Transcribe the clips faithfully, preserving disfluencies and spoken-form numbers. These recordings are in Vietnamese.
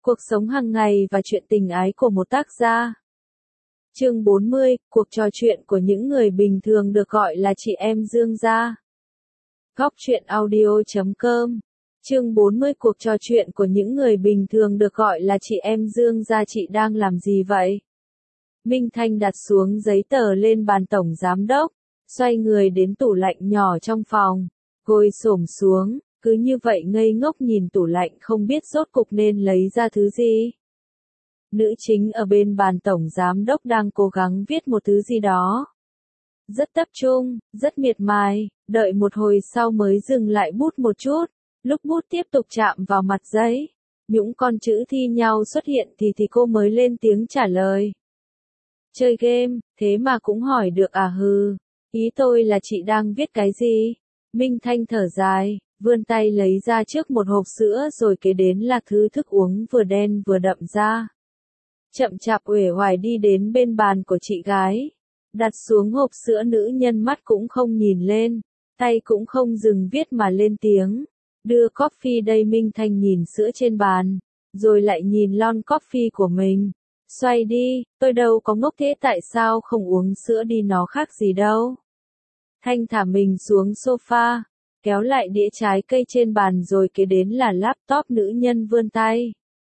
Cuộc sống hàng ngày và chuyện tình ái của một tác gia. Chương bốn mươi, cuộc trò chuyện của những người bình thường được gọi là chị em Dương gia. Góc truyện audio chấm com. Chương bốn mươi, cuộc trò chuyện của những người bình thường được gọi là chị em Dương gia. Chị đang làm gì vậy? Minh Thanh đặt xuống giấy tờ lên bàn tổng giám đốc, xoay người đến tủ lạnh nhỏ trong phòng, ngồi xổm xuống, cứ như vậy ngây ngốc nhìn tủ lạnh không biết rốt cục nên lấy ra thứ gì. Nữ chính ở bên bàn tổng giám đốc đang cố gắng viết một thứ gì đó. Rất tập trung, rất miệt mài, đợi một hồi sau mới dừng lại bút một chút, lúc bút tiếp tục chạm vào mặt giấy, những con chữ thi nhau xuất hiện thì thì cô mới lên tiếng trả lời. Chơi game, thế mà cũng hỏi được à? Hừ, ý tôi là chị đang viết cái gì? Minh Thanh thở dài, vươn tay lấy ra trước một hộp sữa rồi kế đến là thứ thức uống vừa đen vừa đậm ra. Chậm chạp uể oải đi đến bên bàn của chị gái, đặt xuống hộp sữa. Nữ nhân mắt cũng không nhìn lên, tay cũng không dừng viết mà lên tiếng. Đưa coffee đây. Minh Thanh nhìn sữa trên bàn, rồi lại nhìn lon coffee của mình. Xoay đi, tôi đâu có ngốc thế, tại sao không uống sữa đi, nó khác gì đâu. Thanh thả mình xuống sofa, kéo lại đĩa trái cây trên bàn rồi kế đến là laptop. Nữ nhân vươn tay,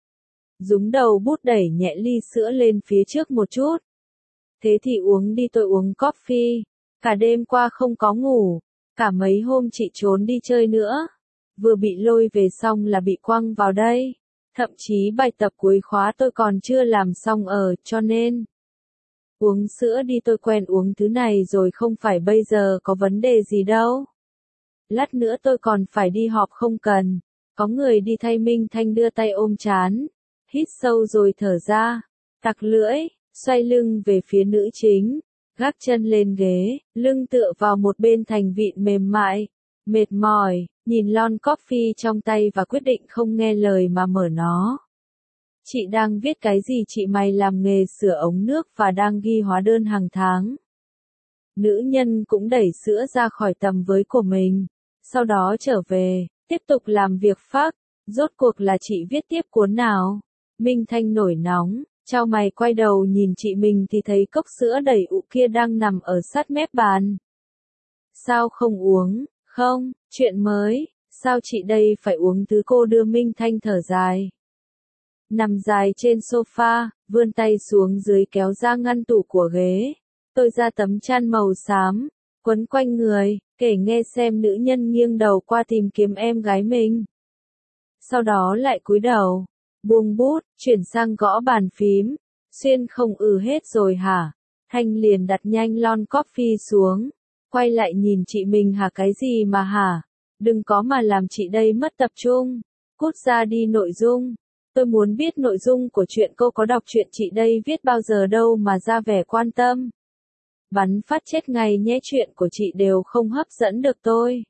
dúng đầu bút đẩy nhẹ ly sữa lên phía trước một chút. Thế thì uống đi, tôi uống coffee. Cả đêm qua không có ngủ, cả mấy hôm chị trốn đi chơi nữa. Vừa bị lôi về xong là bị quăng vào đây. Thậm chí bài tập cuối khóa tôi còn chưa làm xong ở, cho nên uống sữa đi, tôi quen uống thứ này rồi, không phải bây giờ có vấn đề gì đâu. Lát nữa tôi còn phải đi họp, không cần. Có người đi thay. Minh Thanh đưa tay ôm trán, hít sâu rồi thở ra, tặc lưỡi, xoay lưng về phía nữ chính, gác chân lên ghế, lưng tựa vào một bên thành vịn mềm mại, mệt mỏi, nhìn lon coffee trong tay và quyết định không nghe lời mà mở nó. Chị đang viết cái gì? Chị mày làm nghề sửa ống nước và đang ghi hóa đơn hàng tháng. Nữ nhân cũng đẩy sữa ra khỏi tầm với của mình, sau đó trở về, tiếp tục làm việc phác. Rốt cuộc là chị viết tiếp cuốn nào? Minh Thanh nổi nóng, chau mày quay đầu nhìn chị mình thì thấy cốc sữa đầy ụ kia đang nằm ở sát mép bàn. Sao không uống? Không, chuyện mới, sao chị đây phải uống thứ cô đưa? Minh Thanh thở dài. Nằm dài trên sofa, vươn tay xuống dưới kéo ra ngăn tủ của ghế. Tôi ra tấm chăn màu xám, quấn quanh người, kể nghe xem. Nữ nhân nghiêng đầu qua tìm kiếm em gái mình. Sau đó lại cúi đầu, buông bút, chuyển sang gõ bàn phím. Xuyên không ừ hết rồi hả? Thanh liền đặt nhanh lon coffee xuống, quay lại nhìn chị mình. Hả, cái gì mà hả? Đừng có mà làm chị đây mất tập trung. Cút ra đi. Nội dung. Tôi muốn biết nội dung của chuyện. Cô có đọc chuyện chị đây viết bao giờ đâu mà ra vẻ quan tâm. Bắn phát chết ngay nhé, chuyện của chị đều không hấp dẫn được tôi.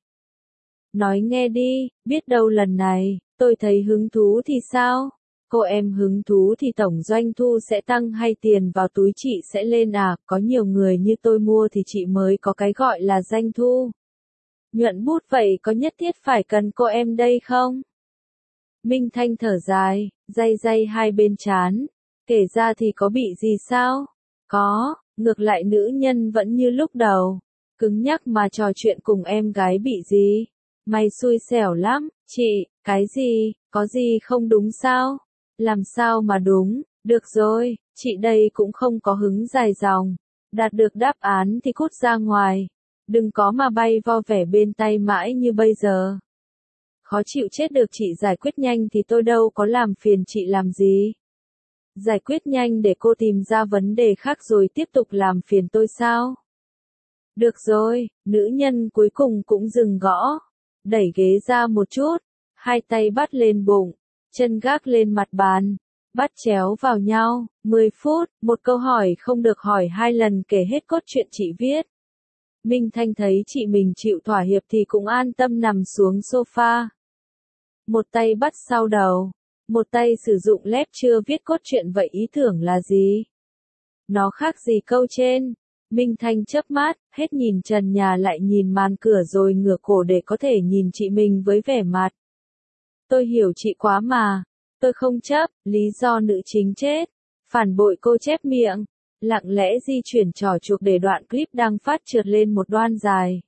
Nói nghe đi, biết đâu lần này, tôi thấy hứng thú thì sao? Cô em hứng thú thì tổng doanh thu sẽ tăng hay tiền vào túi chị sẽ lên à? Có nhiều người như tôi mua thì chị mới có cái gọi là doanh thu. Nhuận bút vậy có nhất thiết phải cần cô em đây không? Minh Thanh thở dài, day day hai bên trán. Kể ra thì có bị gì sao? Có, ngược lại nữ nhân vẫn như lúc đầu, cứng nhắc mà trò chuyện cùng em gái. Bị gì? Mày xui xẻo lắm, chị. Cái gì? Có gì không đúng sao? Làm sao mà đúng? Được rồi, chị đây cũng không có hứng dài dòng. Đạt được đáp án thì cút ra ngoài. Đừng có mà bay vo vẻ bên tay mãi như bây giờ. Khó chịu chết được. Chị giải quyết nhanh thì tôi đâu có làm phiền chị làm gì. Giải quyết nhanh để cô tìm ra vấn đề khác rồi tiếp tục làm phiền tôi sao? Được rồi, nữ nhân cuối cùng cũng dừng gõ, đẩy ghế ra một chút, hai tay bắt lên bụng, chân gác lên mặt bàn, bắt chéo vào nhau. mười phút, một câu hỏi không được hỏi hai lần, kể hết cốt truyện chị viết. Minh Thanh thấy chị mình chịu thỏa hiệp thì cũng an tâm nằm xuống sofa. Một tay bắt sau đầu, một tay sử dụng lép chưa viết cốt truyện. Vậy ý tưởng là gì? Nó khác gì câu trên? Minh Thanh chớp mắt, hết nhìn trần nhà lại nhìn màn cửa rồi ngửa cổ để có thể nhìn chị mình với vẻ mặt. Tôi hiểu chị quá mà. Tôi không chấp, lý do nữ chính chết. Phản bội cô chép miệng. Lặng lẽ di chuyển trò chuộc để đoạn clip đang phát trượt lên một đoan dài.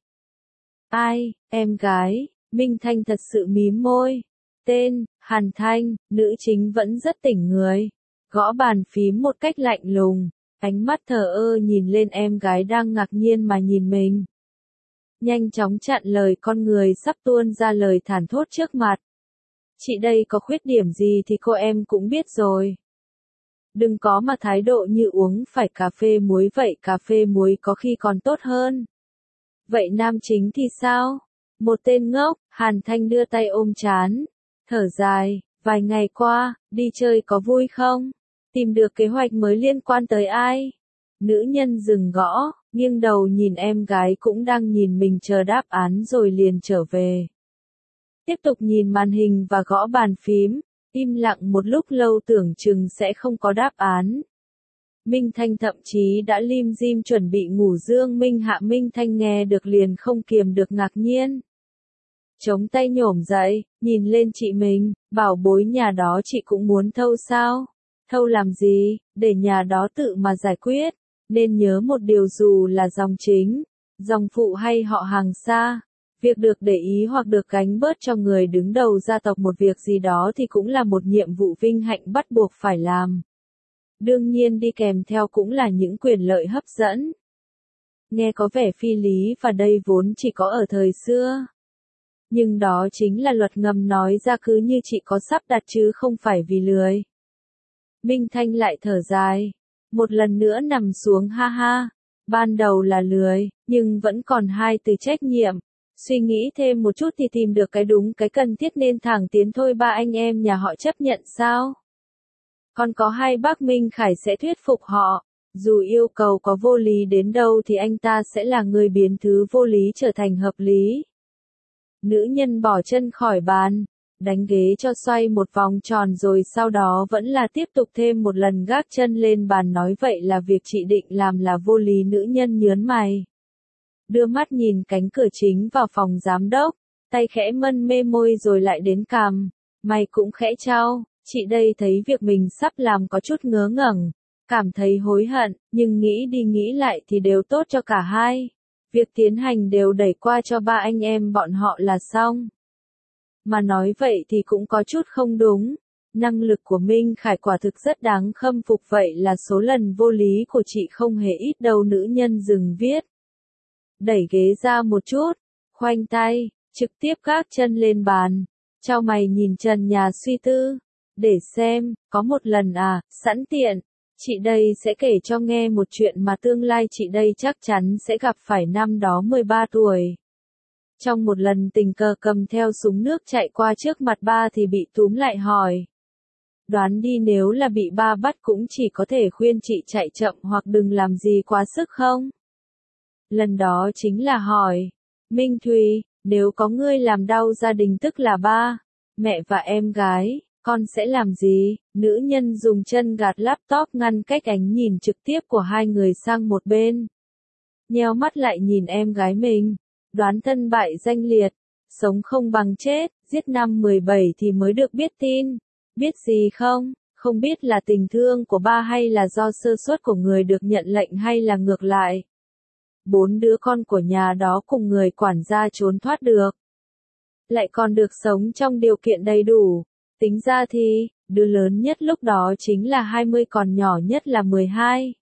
Ai, em gái, Minh Thanh thật sự mím môi. Tên, Hàn Thanh, nữ chính vẫn rất tỉnh người. Gõ bàn phím một cách lạnh lùng, ánh mắt thờ ơ nhìn lên em gái đang ngạc nhiên mà nhìn mình. Nhanh chóng chặn lời con người sắp tuôn ra lời thản thốt trước mặt. Chị đây có khuyết điểm gì thì cô em cũng biết rồi. Đừng có mà thái độ như uống phải cà phê muối vậy, cà phê muối có khi còn tốt hơn. Vậy nam chính thì sao? Một tên ngốc, Hàn Thanh đưa tay ôm trán, thở dài, vài ngày qua, đi chơi có vui không? Tìm được kế hoạch mới liên quan tới ai? Nữ nhân dừng gõ, nghiêng đầu nhìn em gái cũng đang nhìn mình chờ đáp án rồi liền trở về. Tiếp tục nhìn màn hình và gõ bàn phím, im lặng một lúc lâu tưởng chừng sẽ không có đáp án. Minh Thanh thậm chí đã lim dim chuẩn bị ngủ Dương Minh Hạ. Minh Thanh nghe được liền không kiềm được ngạc nhiên. Chống tay nhổm dậy, nhìn lên chị mình, bảo bối nhà đó chị cũng muốn thâu sao? Thâu làm gì, để nhà đó tự mà giải quyết, nên nhớ một điều dù là dòng chính, dòng phụ hay họ hàng xa. Việc được để ý hoặc được gánh bớt cho người đứng đầu gia tộc một việc gì đó thì cũng là một nhiệm vụ vinh hạnh bắt buộc phải làm. Đương nhiên đi kèm theo cũng là những quyền lợi hấp dẫn. Nghe có vẻ phi lý và đây vốn chỉ có ở thời xưa. Nhưng đó chính là luật ngầm nói ra cứ như chị có sắp đặt chứ không phải vì lười. Minh Thanh lại thở dài. Một lần nữa nằm xuống ha ha. Ban đầu là lười, nhưng vẫn còn hai từ trách nhiệm. Suy nghĩ thêm một chút thì tìm được cái đúng cái cần thiết nên thẳng tiến thôi. Ba anh em nhà họ chấp nhận sao? Còn có hai bác Minh Khải sẽ thuyết phục họ. Dù yêu cầu có vô lý đến đâu thì anh ta sẽ là người biến thứ vô lý trở thành hợp lý. Nữ nhân bỏ chân khỏi bàn, đánh ghế cho xoay một vòng tròn rồi sau đó vẫn là tiếp tục thêm một lần gác chân lên bàn nói vậy là việc chị định làm là vô lý. Nữ nhân nhớn mày. Đưa mắt nhìn cánh cửa chính vào phòng giám đốc, tay khẽ mân mê môi rồi lại đến cằm, mày cũng khẽ trao. Chị đây thấy việc mình sắp làm có chút ngớ ngẩn, cảm thấy hối hận, nhưng nghĩ đi nghĩ lại thì đều tốt cho cả hai. Việc tiến hành đều đẩy qua cho ba anh em bọn họ là xong. Mà nói vậy thì cũng có chút không đúng. Năng lực của Minh Khải quả thực rất đáng khâm phục, vậy là số lần vô lý của chị không hề ít đâu. Nữ nhân dừng viết. Đẩy ghế ra một chút, khoanh tay, trực tiếp gác chân lên bàn. Chau mày nhìn trần nhà suy tư. Để xem, có một lần à, sẵn tiện, chị đây sẽ kể cho nghe một chuyện mà tương lai chị đây chắc chắn sẽ gặp phải năm đó mười ba tuổi. Trong một lần tình cờ cầm theo súng nước chạy qua trước mặt ba thì bị túm lại hỏi. Đoán đi, nếu là bị ba bắt cũng chỉ có thể khuyên chị chạy chậm hoặc đừng làm gì quá sức không? Lần đó chính là hỏi, Minh Thùy, nếu có ngươi làm đau gia đình tức là ba, mẹ và em gái, con sẽ làm gì? Nữ nhân dùng chân gạt laptop ngăn cách ánh nhìn trực tiếp của hai người sang một bên. Nheo mắt lại nhìn em gái mình, đoán thân bại danh liệt, sống không bằng chết, giết năm mười bảy thì mới được biết tin. Biết gì không? Không biết là tình thương của ba hay là do sơ suất của người được nhận lệnh hay là ngược lại. Bốn đứa con của nhà đó cùng người quản gia trốn thoát được. Lại còn được sống trong điều kiện đầy đủ. Tính ra thì, đứa lớn nhất lúc đó chính là hai mươi còn nhỏ nhất là mười hai.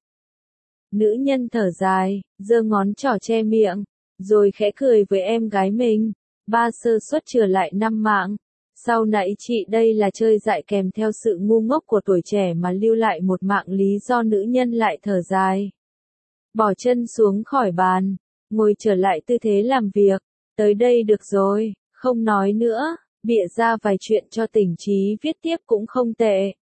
Nữ nhân thở dài, giơ ngón trỏ che miệng, rồi khẽ cười với em gái mình. Ba sơ suất trừ lại năm mạng. Sau nãy chị đây là chơi dại kèm theo sự ngu ngốc của tuổi trẻ mà lưu lại một mạng. Lý do nữ nhân lại thở dài. Bỏ chân xuống khỏi bàn, ngồi trở lại tư thế làm việc. Tới đây được rồi, không nói nữa. Bịa ra vài chuyện cho tỉnh trí viết tiếp cũng không tệ.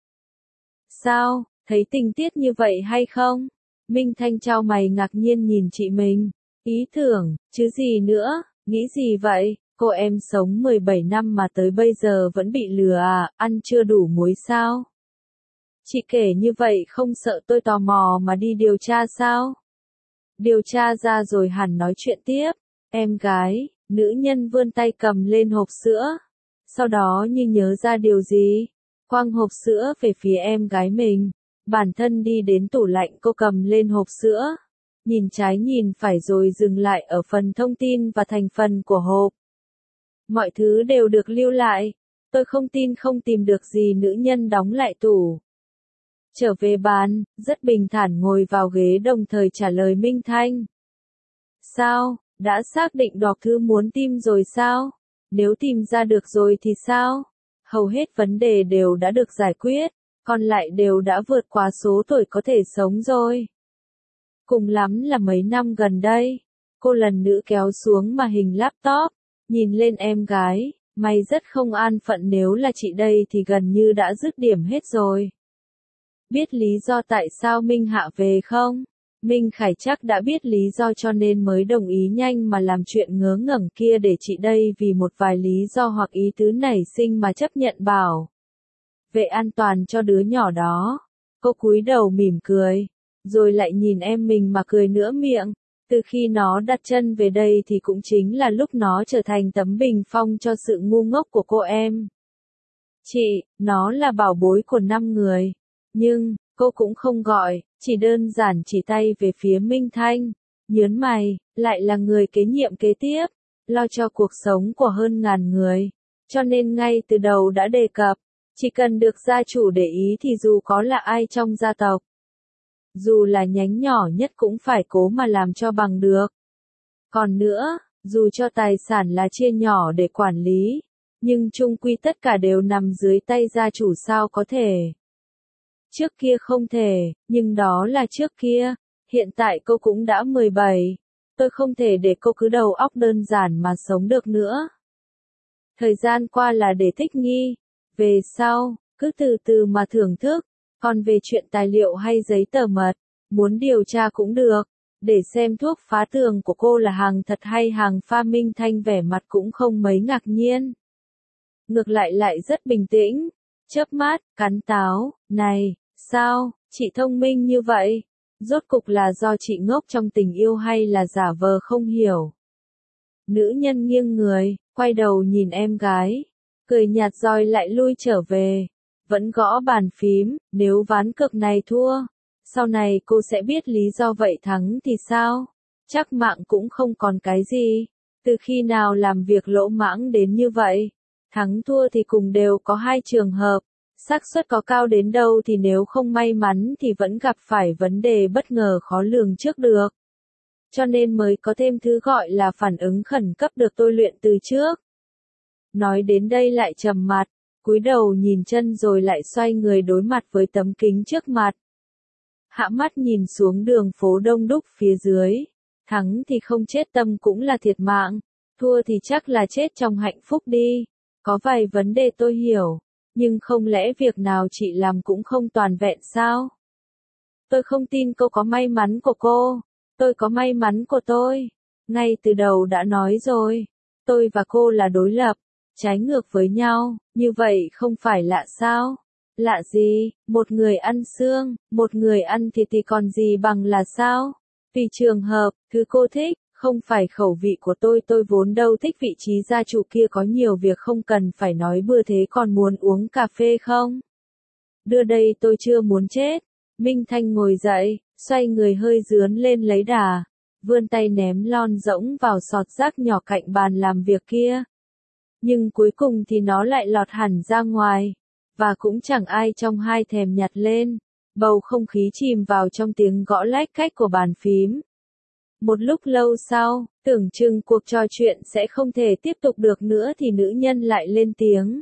Sao, thấy tình tiết như vậy hay không? Minh Thanh trao mày ngạc nhiên nhìn chị mình. Ý tưởng, chứ gì nữa, nghĩ gì vậy? Cô em sống mười bảy năm mà tới bây giờ vẫn bị lừa à, ăn chưa đủ muối sao? Chị kể như vậy không sợ tôi tò mò mà đi điều tra sao? Điều tra ra rồi hẳn nói chuyện tiếp. Em gái, nữ nhân vươn tay cầm lên hộp sữa. Sau đó như nhớ ra điều gì, quăng hộp sữa về phía em gái mình. Bản thân đi đến tủ lạnh, cô cầm lên hộp sữa, nhìn trái nhìn phải rồi dừng lại ở phần thông tin và thành phần của hộp. Mọi thứ đều được lưu lại. Tôi không tin không tìm được gì. Nữ nhân đóng lại tủ. Trở về bàn, rất bình thản ngồi vào ghế đồng thời trả lời Minh Thanh. Sao, đã xác định đọc thư muốn tìm rồi sao? Nếu tìm ra được rồi thì sao? Hầu hết vấn đề đều đã được giải quyết, còn lại đều đã vượt qua số tuổi có thể sống rồi. Cùng lắm là mấy năm gần đây, cô lần nữa kéo xuống màn hình laptop, nhìn lên em gái, mày rất không an phận, nếu là chị đây thì gần như đã dứt điểm hết rồi. Biết lý do tại sao Minh Hạ về không? Minh Khải chắc đã biết lý do cho nên mới đồng ý nhanh mà làm chuyện ngớ ngẩn kia để chị đây vì một vài lý do hoặc ý tứ nảy sinh mà chấp nhận bảo vệ an toàn cho đứa nhỏ đó. Cô cúi đầu mỉm cười, rồi lại nhìn em mình mà cười nửa miệng. Từ khi nó đặt chân về đây thì cũng chính là lúc nó trở thành tấm bình phong cho sự ngu ngốc của cô em. Chị, nó là bảo bối của năm người. Nhưng, cô cũng không gọi, chỉ đơn giản chỉ tay về phía Minh Thanh. Nhớn mày, lại là người kế nhiệm kế tiếp, lo cho cuộc sống của hơn ngàn người. Cho nên ngay từ đầu đã đề cập, chỉ cần được gia chủ để ý thì dù có là ai trong gia tộc, dù là nhánh nhỏ nhất cũng phải cố mà làm cho bằng được. Còn nữa, dù cho tài sản là chia nhỏ để quản lý, nhưng chung quy tất cả đều nằm dưới tay gia chủ sao có thể. Trước kia không thể, nhưng đó là trước kia, hiện tại cô cũng đã mười bảy, tôi không thể để cô cứ đầu óc đơn giản mà sống được nữa. Thời gian qua là để thích nghi, về sau, cứ từ từ mà thưởng thức, còn về chuyện tài liệu hay giấy tờ mật, muốn điều tra cũng được, để xem thuốc phá tường của cô là hàng thật hay hàng pha. Minh Thanh vẻ mặt cũng không mấy ngạc nhiên. Ngược lại lại rất bình tĩnh, chớp mắt, cắn táo, này, sao, chị thông minh như vậy? Rốt cục là do chị ngốc trong tình yêu hay là giả vờ không hiểu? Nữ nhân nghiêng người, quay đầu nhìn em gái, cười nhạt rồi lại lui trở về, vẫn gõ bàn phím, nếu ván cược này thua, sau này cô sẽ biết lý do, vậy thắng thì sao? Chắc mạng cũng không còn cái gì, từ khi nào làm việc lỗ mãng đến như vậy? Thắng thua thì cùng đều có hai trường hợp, xác suất có cao đến đâu thì nếu không may mắn thì vẫn gặp phải vấn đề bất ngờ khó lường trước được. Cho nên mới có thêm thứ gọi là phản ứng khẩn cấp được tôi luyện từ trước. Nói đến đây lại trầm mặt, cúi đầu nhìn chân rồi lại xoay người đối mặt với tấm kính trước mặt. Hạ mắt nhìn xuống đường phố đông đúc phía dưới. Thắng thì không chết tâm cũng là thiệt mạng, thua thì chắc là chết trong hạnh phúc đi. Có vài vấn đề tôi hiểu, nhưng không lẽ việc nào chị làm cũng không toàn vẹn sao? Tôi không tin cô có may mắn của cô, tôi có may mắn của tôi. Ngay từ đầu đã nói rồi, tôi và cô là đối lập, trái ngược với nhau, như vậy không phải lạ sao? Lạ gì, một người ăn xương, một người ăn thịt thì còn gì bằng là sao? Vì trường hợp, thứ cô thích, không phải khẩu vị của tôi, tôi vốn đâu thích vị trí gia chủ kia, có nhiều việc không cần phải nói bừa thế còn muốn uống cà phê không? Đưa đây, tôi chưa muốn chết. Minh Thanh ngồi dậy, xoay người hơi dướn lên lấy đà, vươn tay ném lon rỗng vào sọt rác nhỏ cạnh bàn làm việc kia. Nhưng cuối cùng thì nó lại lọt hẳn ra ngoài, và cũng chẳng ai trong hai thèm nhặt lên. Bầu không khí chìm vào trong tiếng gõ lách cách của bàn phím. Một lúc lâu sau, tưởng chừng cuộc trò chuyện sẽ không thể tiếp tục được nữa thì nữ nhân lại lên tiếng.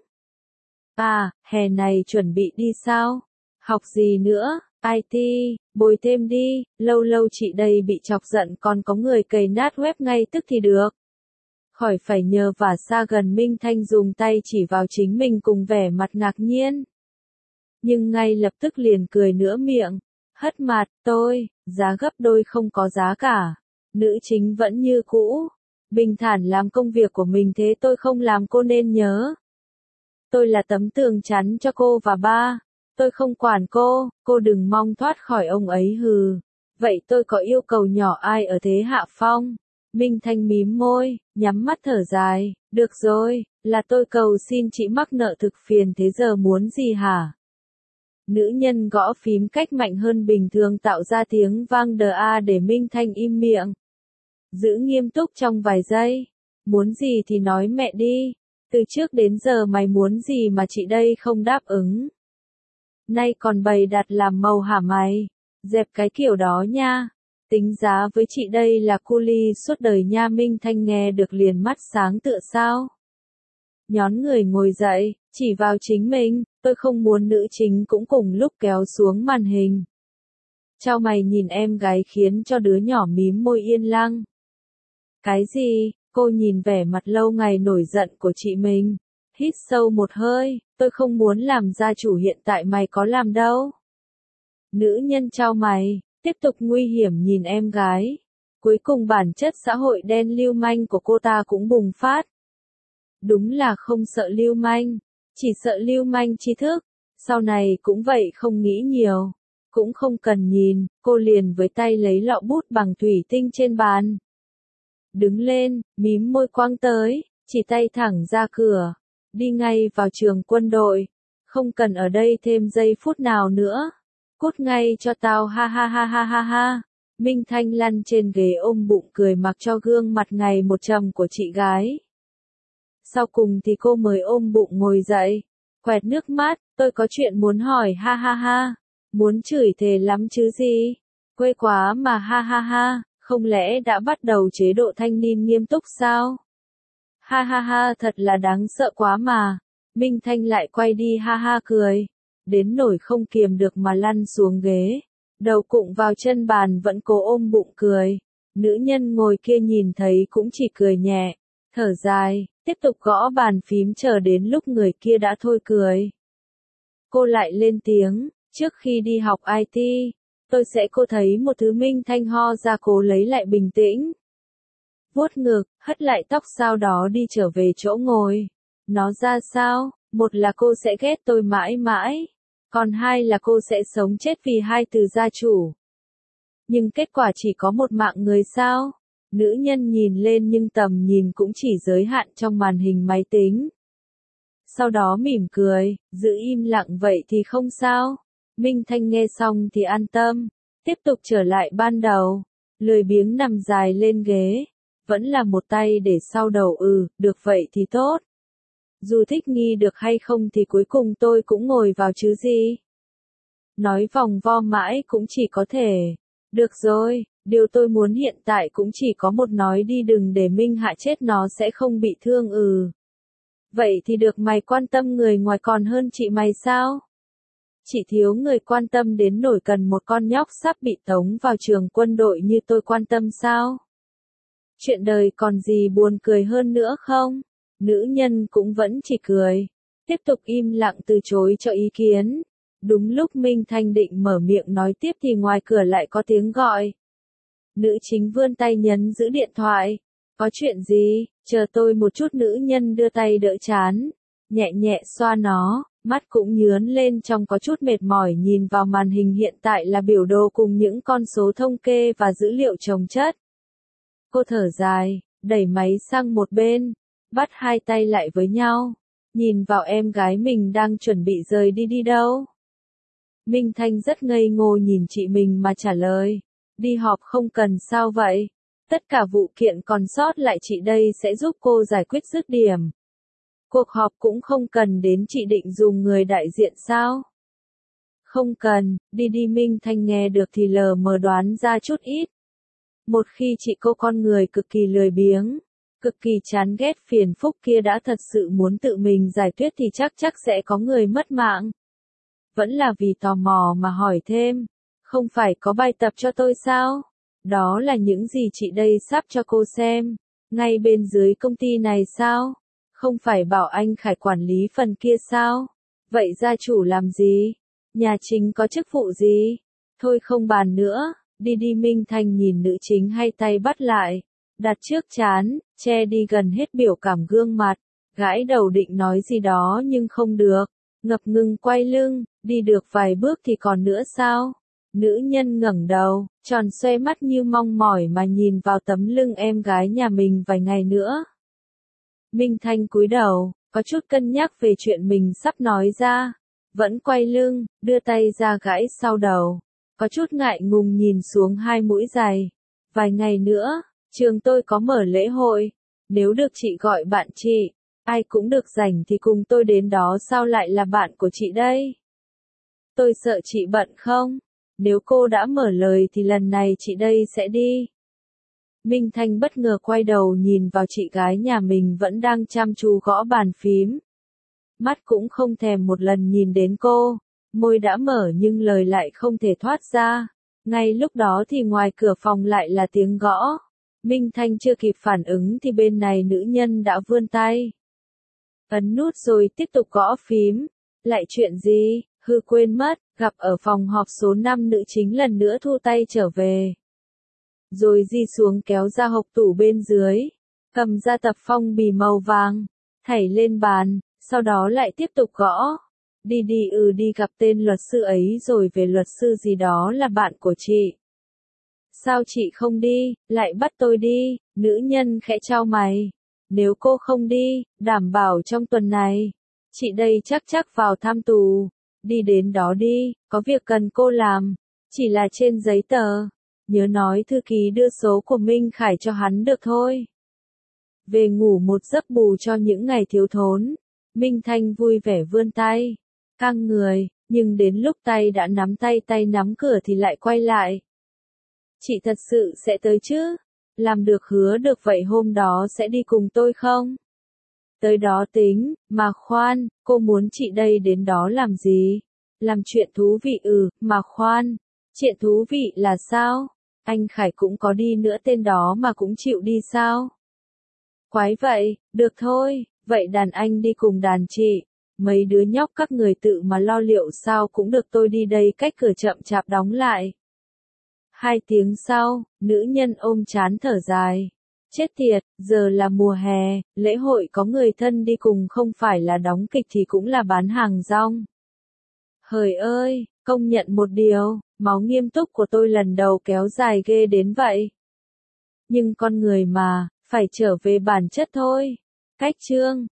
À, hè này chuẩn bị đi sao? Học gì nữa? i tê, bồi thêm đi, lâu lâu chị đây bị chọc giận còn có người cày nát web ngay tức thì được. Khỏi phải nhờ vả xa gần. Minh Thanh dùng tay chỉ vào chính mình cùng vẻ mặt ngạc nhiên. Nhưng ngay lập tức liền cười nửa miệng, hất mặt, tôi, giá gấp đôi không có giá cả. Nữ chính vẫn như cũ, bình thản làm công việc của mình, thế tôi không làm cô nên nhớ. Tôi là tấm tường chắn cho cô và ba, tôi không quản cô, cô đừng mong thoát khỏi ông ấy. Hừ, vậy tôi có yêu cầu nhỏ ai ở thế hạ phong? Minh Thanh mím môi, nhắm mắt thở dài. Được rồi, là tôi cầu xin chị mắc nợ thực phiền thế giờ muốn gì hả? Nữ nhân gõ phím cách mạnh hơn bình thường tạo ra tiếng vang đờ a để Minh Thanh im miệng. Giữ nghiêm túc trong vài giây. Muốn gì thì nói mẹ đi. Từ trước đến giờ mày muốn gì mà chị đây không đáp ứng. Nay còn bày đặt làm màu hả mày? Dẹp cái kiểu đó nha. Tính giá với chị đây là cu li suốt đời nha. Minh Thanh nghe được liền mắt sáng tựa sao. Nhón người ngồi dậy, chỉ vào chính mình, tôi không muốn nữ chính cũng cùng lúc kéo xuống màn hình. Chao mày nhìn em gái khiến cho đứa nhỏ mím môi yên lặng. Cái gì? Cô nhìn vẻ mặt lâu ngày nổi giận của chị mình. Hít sâu một hơi, tôi không muốn làm gia chủ hiện tại mày có làm đâu. Nữ nhân chao mày, tiếp tục nguy hiểm nhìn em gái. Cuối cùng bản chất xã hội đen lưu manh của cô ta cũng bùng phát. Đúng là không sợ lưu manh, chỉ sợ lưu manh tri thức. Sau này cũng vậy không nghĩ nhiều. Cũng không cần nhìn, cô liền với tay lấy lọ bút bằng thủy tinh trên bàn. Đứng lên, mím môi quăng tới, chỉ tay thẳng ra cửa. Đi ngay vào trường quân đội. Không cần ở đây thêm giây phút nào nữa. Cút ngay cho tao ha ha ha ha ha ha. Minh Thanh lăn trên ghế ôm bụng cười mặc cho gương mặt ngày một trầm của chị gái. Sau cùng thì cô mới ôm bụng ngồi dậy. Quẹt nước mắt, tôi có chuyện muốn hỏi ha ha ha. Muốn chửi thề lắm chứ gì. Quê quá mà ha ha ha. Không lẽ đã bắt đầu chế độ thanh niên nghiêm túc sao? Ha ha ha thật là đáng sợ quá mà. Minh Thanh lại quay đi ha ha cười. Đến nỗi không kiềm được mà lăn xuống ghế. Đầu cụng vào chân bàn vẫn cố ôm bụng cười. Nữ nhân ngồi kia nhìn thấy cũng chỉ cười nhẹ. Thở dài, tiếp tục gõ bàn phím chờ đến lúc người kia đã thôi cười. Cô lại lên tiếng, trước khi đi học i tê, tôi sẽ cô thấy một thứ. Minh Thanh ho ra cố lấy lại bình tĩnh. Vuốt ngực, hất lại tóc sau đó đi trở về chỗ ngồi. Nó ra sao? Một là cô sẽ ghét tôi mãi mãi. Còn hai là cô sẽ sống chết vì hai từ gia chủ. Nhưng kết quả chỉ có một mạng người sao? Nữ nhân nhìn lên nhưng tầm nhìn cũng chỉ giới hạn trong màn hình máy tính. Sau đó mỉm cười, giữ im lặng vậy thì không sao. Minh Thanh nghe xong thì an tâm. Tiếp tục trở lại ban đầu. Lười biếng nằm dài lên ghế. Vẫn là một tay để sau đầu ừ, được vậy thì tốt. Dù thích nghi được hay không thì cuối cùng tôi cũng ngồi vào chứ gì. Nói vòng vo mãi cũng chỉ có thể. Được rồi, điều tôi muốn hiện tại cũng chỉ có một nói đi đừng để Minh Hạ chết nó sẽ không bị thương ừ. Vậy thì được mày quan tâm người ngoài còn hơn chị mày sao? Chị thiếu người quan tâm đến nổi cần một con nhóc sắp bị tống vào trường quân đội như tôi quan tâm sao? Chuyện đời còn gì buồn cười hơn nữa không? Nữ nhân cũng vẫn chỉ cười. Tiếp tục im lặng từ chối cho ý kiến. Đúng lúc Minh Thanh định mở miệng nói tiếp thì ngoài cửa lại có tiếng gọi. Nữ chính vươn tay nhấn giữ điện thoại. Có chuyện gì? Chờ tôi một chút. Nữ nhân đưa tay đỡ chán. Nhẹ nhẹ xoa nó. Mắt cũng nhướn lên trong có chút mệt mỏi nhìn vào màn hình hiện tại là biểu đồ cùng những con số thống kê và dữ liệu chồng chất. Cô thở dài, đẩy máy sang một bên, bắt hai tay lại với nhau, nhìn vào em gái mình đang chuẩn bị rời đi đi đâu. Minh Thanh rất ngây ngô nhìn chị mình mà trả lời, đi họp không cần sao vậy, tất cả vụ kiện còn sót lại chị đây sẽ giúp cô giải quyết dứt điểm. Cuộc họp cũng không cần đến chị định dùng người đại diện sao? Không cần, đi đi. Minh Thanh nghe được thì lờ mờ đoán ra chút ít. Một khi chị cô con người cực kỳ lười biếng, cực kỳ chán ghét phiền phức kia đã thật sự muốn tự mình giải quyết thì chắc chắc sẽ có người mất mạng. Vẫn là vì tò mò mà hỏi thêm, không phải có bài tập cho tôi sao? Đó là những gì chị đây sắp cho cô xem, ngay bên dưới công ty này sao? Không phải bảo anh Khải quản lý phần kia sao? Vậy gia chủ làm gì? Nhà chính có chức vụ gì? Thôi không bàn nữa, đi đi. Minh Thanh nhìn nữ chính hay tay bắt lại, đặt trước trán, che đi gần hết biểu cảm gương mặt, gãi đầu định nói gì đó nhưng không được, ngập ngừng quay lưng, đi được vài bước thì còn nữa sao? Nữ nhân ngẩng đầu, tròn xoe mắt như mong mỏi mà nhìn vào tấm lưng em gái nhà mình vài ngày nữa. Minh Thanh cúi đầu, có chút cân nhắc về chuyện mình sắp nói ra. Vẫn quay lưng, đưa tay ra gãi sau đầu. Có chút ngại ngùng nhìn xuống hai mũi giày. Vài ngày nữa, trường tôi có mở lễ hội. Nếu được chị gọi bạn chị, ai cũng được rảnh thì cùng tôi đến đó, sao lại là bạn của chị đây? Tôi sợ chị bận không? Nếu cô đã mở lời thì lần này chị đây sẽ đi. Minh Thanh bất ngờ quay đầu nhìn vào chị gái nhà mình vẫn đang chăm chú gõ bàn phím. Mắt cũng không thèm một lần nhìn đến cô, môi đã mở nhưng lời lại không thể thoát ra. Ngay lúc đó thì ngoài cửa phòng lại là tiếng gõ. Minh Thanh chưa kịp phản ứng thì bên này nữ nhân đã vươn tay. Ấn nút rồi tiếp tục gõ phím. Lại chuyện gì? Hư quên mất, gặp ở phòng họp số năm nữ chính lần nữa thu tay trở về. Rồi di xuống kéo ra hộc tủ bên dưới, cầm ra tập phong bì màu vàng, thảy lên bàn, sau đó lại tiếp tục gõ. Đi đi ừ đi gặp tên luật sư ấy rồi về, luật sư gì đó là bạn của chị. Sao chị không đi, lại bắt tôi đi? Nữ nhân khẽ chau mày. Nếu cô không đi, đảm bảo trong tuần này, chị đây chắc chắc vào thăm tù. Đi đến đó đi, có việc cần cô làm, chỉ là trên giấy tờ. Nhớ nói thư ký đưa số của Minh Khải cho hắn được thôi. Về ngủ một giấc bù cho những ngày thiếu thốn. Minh Thanh vui vẻ vươn tay, căng người, nhưng đến lúc tay đã nắm tay tay nắm cửa thì lại quay lại. Chị thật sự sẽ tới chứ? Làm được hứa được vậy hôm đó sẽ đi cùng tôi không? Tới đó tính, mà khoan, cô muốn chị đây đến đó làm gì? Làm chuyện thú vị ừ, mà khoan, chuyện thú vị là sao? Anh Khải cũng có đi nữa, tên đó mà cũng chịu đi sao? Quái vậy, được thôi, vậy đàn anh đi cùng đàn chị. Mấy đứa nhóc các người tự mà lo liệu sao cũng được, tôi đi đây. Cách cửa chậm chạp đóng lại. Hai tiếng sau, nữ nhân ôm chán thở dài. Chết tiệt, giờ là mùa hè, lễ hội có người thân đi cùng không phải là đóng kịch thì cũng là bán hàng rong. Hời ơi, công nhận một điều, máu nghiêm túc của tôi lần đầu kéo dài ghê đến vậy. Nhưng con người mà, phải trở về bản chất thôi. Cách chương